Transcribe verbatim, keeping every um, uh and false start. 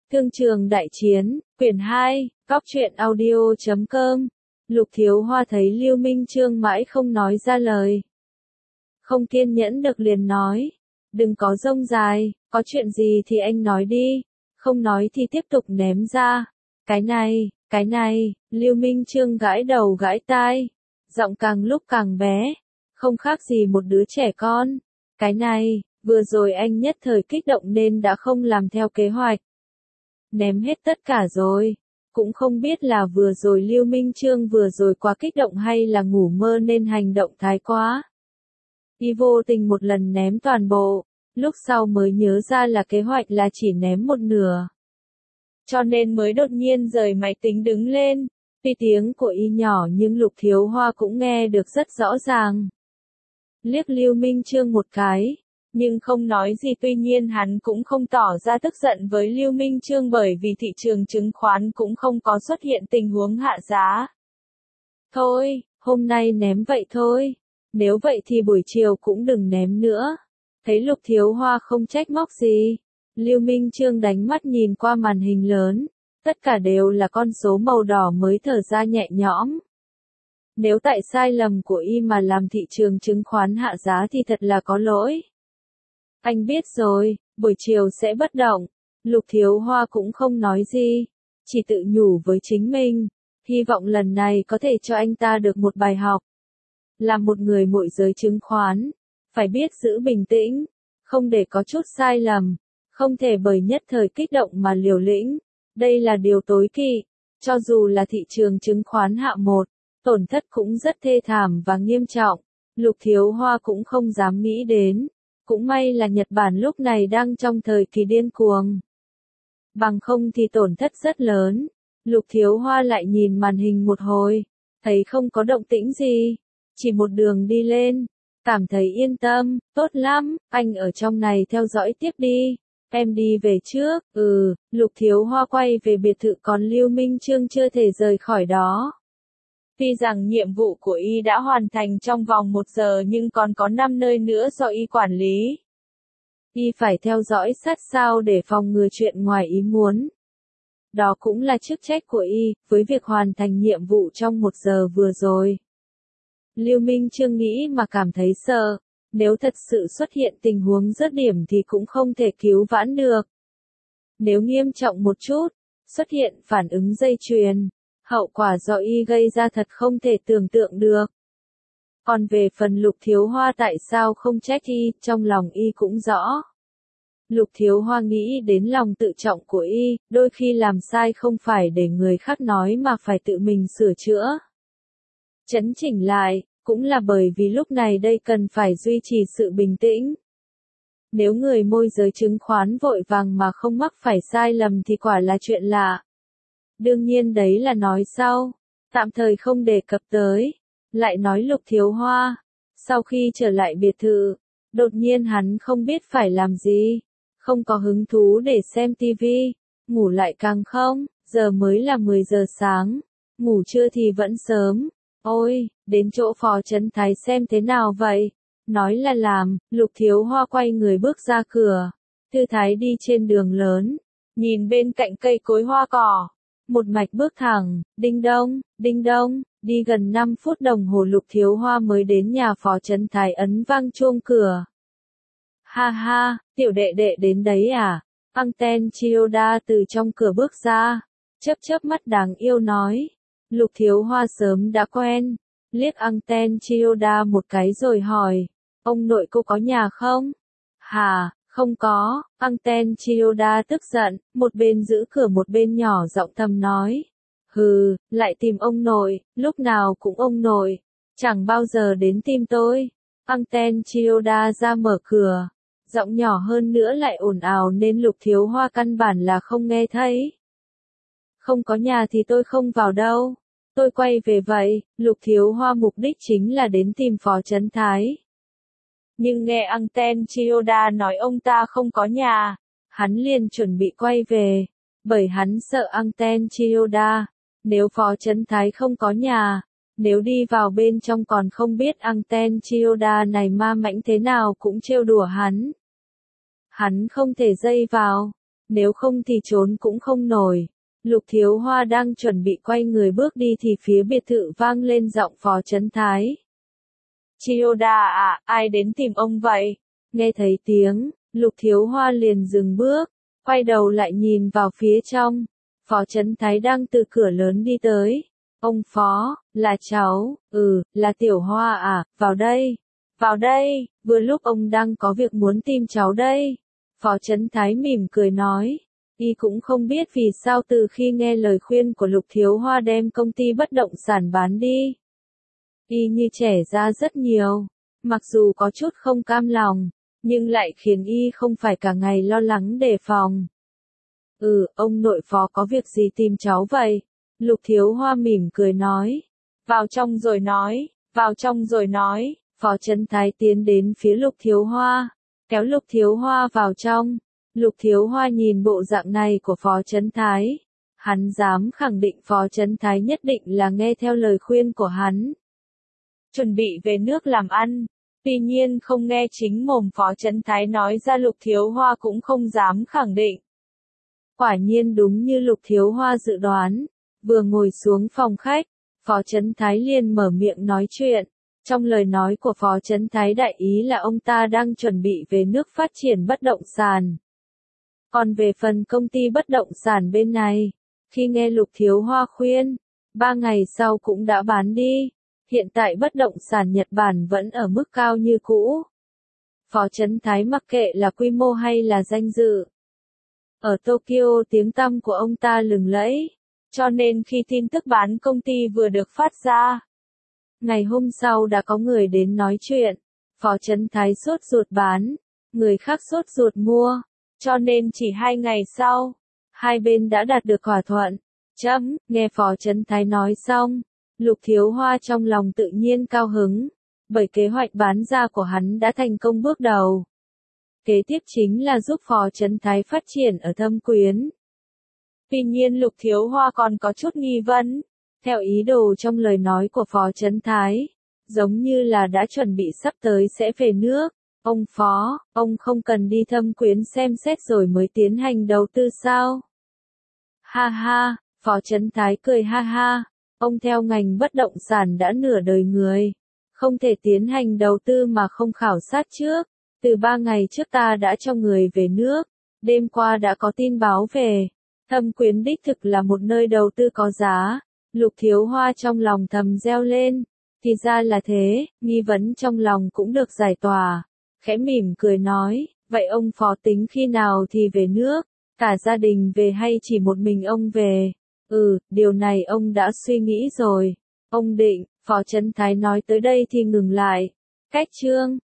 Thương trường đại chiến, quyển hai, góc truyện audio chấm com. Lục Thiếu Hoa thấy Lưu Minh Chương mãi không nói ra lời. Không kiên nhẫn được liền nói. Đừng có rông dài, có chuyện gì thì anh nói đi, không nói thì tiếp tục ném ra. Cái này, cái này, Lưu Minh Chương gãi đầu gãi tai. Giọng càng lúc càng bé, không khác gì một đứa trẻ con. Cái này, vừa rồi anh nhất thời kích động nên đã không làm theo kế hoạch. Ném hết tất cả rồi. Cũng không biết là vừa rồi Lưu Minh Chương vừa rồi quá kích động hay là ngủ mơ nên hành động thái quá. Y vô tình một lần ném toàn bộ, lúc sau mới nhớ ra là kế hoạch là chỉ ném một nửa. Cho nên mới đột nhiên rời máy tính đứng lên. Tuy tiếng của Y nhỏ nhưng Lục Thiếu Hoa cũng nghe được rất rõ ràng. Liếc Lưu Minh Chương một cái, nhưng không nói gì, tuy nhiên hắn cũng không tỏ ra tức giận với Lưu Minh Chương bởi vì thị trường chứng khoán cũng không có xuất hiện tình huống hạ giá. Thôi, hôm nay ném vậy thôi, nếu vậy thì buổi chiều cũng đừng ném nữa. Thấy Lục Thiếu Hoa không trách móc gì, Lưu Minh Chương đánh mắt nhìn qua màn hình lớn, tất cả đều là con số màu đỏ mới thở ra nhẹ nhõm. Nếu tại sai lầm của Y mà làm thị trường chứng khoán hạ giá thì thật là có lỗi. Anh biết rồi, buổi chiều sẽ bất động. Lục Thiếu Hoa cũng không nói gì, chỉ tự nhủ với chính mình, hy vọng lần này có thể cho anh ta được một bài học. Là một người môi giới chứng khoán, phải biết giữ bình tĩnh, không để có chút sai lầm, không thể bởi nhất thời kích động mà liều lĩnh. Đây là điều tối kỵ, cho dù là thị trường chứng khoán hạ một, tổn thất cũng rất thê thảm và nghiêm trọng. Lục Thiếu Hoa cũng không dám nghĩ đến. Cũng may là Nhật Bản lúc này đang trong thời kỳ điên cuồng. Bằng không thì tổn thất rất lớn. Lục Thiếu Hoa lại nhìn màn hình một hồi, thấy không có động tĩnh gì, chỉ một đường đi lên, cảm thấy yên tâm, tốt lắm, anh ở trong này theo dõi tiếp đi, em đi về trước. Ừ, Lục Thiếu Hoa quay về biệt thự, còn Lưu Minh Chương chưa thể rời khỏi đó. Tuy rằng nhiệm vụ của Y đã hoàn thành trong vòng một giờ nhưng còn có năm nơi nữa do Y quản lý. Y phải theo dõi sát sao để phòng ngừa chuyện ngoài ý muốn. Đó cũng là chức trách của Y, với việc hoàn thành nhiệm vụ trong một giờ vừa rồi. Lưu Minh Chương nghĩ mà cảm thấy sợ, nếu thật sự xuất hiện tình huống rớt điểm thì cũng không thể cứu vãn được. Nếu nghiêm trọng một chút, xuất hiện phản ứng dây chuyền, hậu quả do Y gây ra thật không thể tưởng tượng được. Còn về phần Lục Thiếu Hoa tại sao không trách Y, trong lòng Y cũng rõ. Lục Thiếu Hoa nghĩ đến lòng tự trọng của Y, đôi khi làm sai không phải để người khác nói mà phải tự mình sửa chữa. Chấn chỉnh lại, cũng là bởi vì lúc này đây cần phải duy trì sự bình tĩnh. Nếu người môi giới chứng khoán vội vàng mà không mắc phải sai lầm thì quả là chuyện lạ. Đương nhiên đấy là nói sau, tạm thời không đề cập tới. Lại nói Lục Thiếu Hoa, sau khi trở lại biệt thự, đột nhiên hắn không biết phải làm gì, không có hứng thú để xem tivi, ngủ lại càng không, giờ mới là mười giờ sáng, ngủ trưa thì vẫn sớm. Ôi, đến chỗ Phó Chấn Thái xem thế nào vậy? Nói là làm, Lục Thiếu Hoa quay người bước ra cửa. Thư Thái đi trên đường lớn, nhìn bên cạnh cây cối hoa cỏ, một mạch bước thẳng, đinh đông, đinh đông, đi gần năm phút đồng hồ Lục Thiếu Hoa mới đến nhà Phó Chấn Thái ấn vang chuông cửa. Ha ha, tiểu đệ đệ đến đấy à? Anten Chiyoda từ trong cửa bước ra, chớp chớp mắt đáng yêu nói. Lục Thiếu Hoa sớm đã quen, liếc Anten Chiyoda một cái rồi hỏi, ông nội cô có nhà không? Hà, không có. Anten Chiyoda tức giận, một bên giữ cửa một bên nhỏ giọng thầm nói. Hừ, lại tìm ông nội, lúc nào cũng ông nội, chẳng bao giờ đến tìm tôi. Anten Chiyoda ra mở cửa, giọng nhỏ hơn nữa lại ồn ào nên Lục Thiếu Hoa căn bản là không nghe thấy. Không có nhà thì tôi không vào đâu. Tôi quay về vậy. Lục Thiếu Hoa mục đích chính là đến tìm Phó Chấn Thái. Nhưng nghe Anten Chiyoda nói ông ta không có nhà, hắn liền chuẩn bị quay về, bởi hắn sợ Anten Chiyoda. Nếu Phó Chấn Thái không có nhà, nếu đi vào bên trong còn không biết Anten Chiyoda này ma mãnh thế nào cũng trêu đùa hắn. Hắn không thể dây vào, nếu không thì trốn cũng không nổi. Lục Thiếu Hoa đang chuẩn bị quay người bước đi thì phía biệt thự vang lên giọng Phó Chấn Thái. Chiyoda à, ai đến tìm ông vậy? Nghe thấy tiếng, Lục Thiếu Hoa liền dừng bước, quay đầu lại nhìn vào phía trong. Phó Chấn Thái đang từ cửa lớn đi tới. Ông Phó, là cháu, ừ, là Tiểu Hoa à, vào đây, vào đây, vừa lúc ông đang có việc muốn tìm cháu đây. Phó Chấn Thái mỉm cười nói. Y cũng không biết vì sao từ khi nghe lời khuyên của Lục Thiếu Hoa đem công ty bất động sản bán đi. Y như trẻ ra rất nhiều, mặc dù có chút không cam lòng, nhưng lại khiến Y không phải cả ngày lo lắng đề phòng. Ừ, ông nội Phó có việc gì tìm cháu vậy? Lục Thiếu Hoa mỉm cười nói. Vào trong rồi nói, vào trong rồi nói. Phó Chấn Thái tiến đến phía Lục Thiếu Hoa, kéo Lục Thiếu Hoa vào trong. Lục Thiếu Hoa nhìn bộ dạng này của Phó Chấn Thái, hắn dám khẳng định Phó Chấn Thái nhất định là nghe theo lời khuyên của hắn. Chuẩn bị về nước làm ăn, tuy nhiên không nghe chính mồm Phó Chấn Thái nói ra Lục Thiếu Hoa cũng không dám khẳng định. Quả nhiên đúng như Lục Thiếu Hoa dự đoán, vừa ngồi xuống phòng khách, Phó Chấn Thái liền mở miệng nói chuyện. Trong lời nói của Phó Chấn Thái đại ý là ông ta đang chuẩn bị về nước phát triển bất động sản. Còn về phần công ty bất động sản bên này, khi nghe Lục Thiếu Hoa khuyên, ba ngày sau cũng đã bán đi. Hiện tại bất động sản Nhật Bản vẫn ở mức cao như cũ. Phó Chấn Thái mặc kệ là quy mô hay là danh dự. Ở Tokyo tiếng tăm của ông ta lừng lẫy, cho nên khi tin tức bán công ty vừa được phát ra, ngày hôm sau đã có người đến nói chuyện. Phó Chấn Thái sốt ruột bán, người khác sốt ruột mua. Cho nên chỉ hai ngày sau, hai bên đã đạt được thỏa thuận. Chấm, nghe Phó Chấn Thái nói xong, Lục Thiếu Hoa trong lòng tự nhiên cao hứng, bởi kế hoạch bán ra của hắn đã thành công bước đầu. Kế tiếp chính là giúp Phó Chấn Thái phát triển ở Thâm Quyến. Tuy nhiên Lục Thiếu Hoa còn có chút nghi vấn, theo ý đồ trong lời nói của Phó Chấn Thái, giống như là đã chuẩn bị sắp tới sẽ về nước. Ông Phó, ông không cần đi Thâm Quyến xem xét rồi mới tiến hành đầu tư sao? Ha ha, Phó Chấn Thái cười ha ha, ông theo ngành bất động sản đã nửa đời người, không thể tiến hành đầu tư mà không khảo sát trước. Từ ba ngày trước ta đã cho người về nước, đêm qua đã có tin báo về. Thâm Quyến đích thực là một nơi đầu tư có giá. Lục Thiếu Hoa trong lòng thầm reo lên, thì ra là thế, nghi vấn trong lòng cũng được giải tỏa. Khẽ mỉm cười nói, vậy ông Phó tính khi nào thì về nước, cả gia đình về hay chỉ một mình ông về? Ừ, điều này ông đã suy nghĩ rồi. Ông định, Phó Chấn Thái nói tới đây thì ngừng lại. Cách chương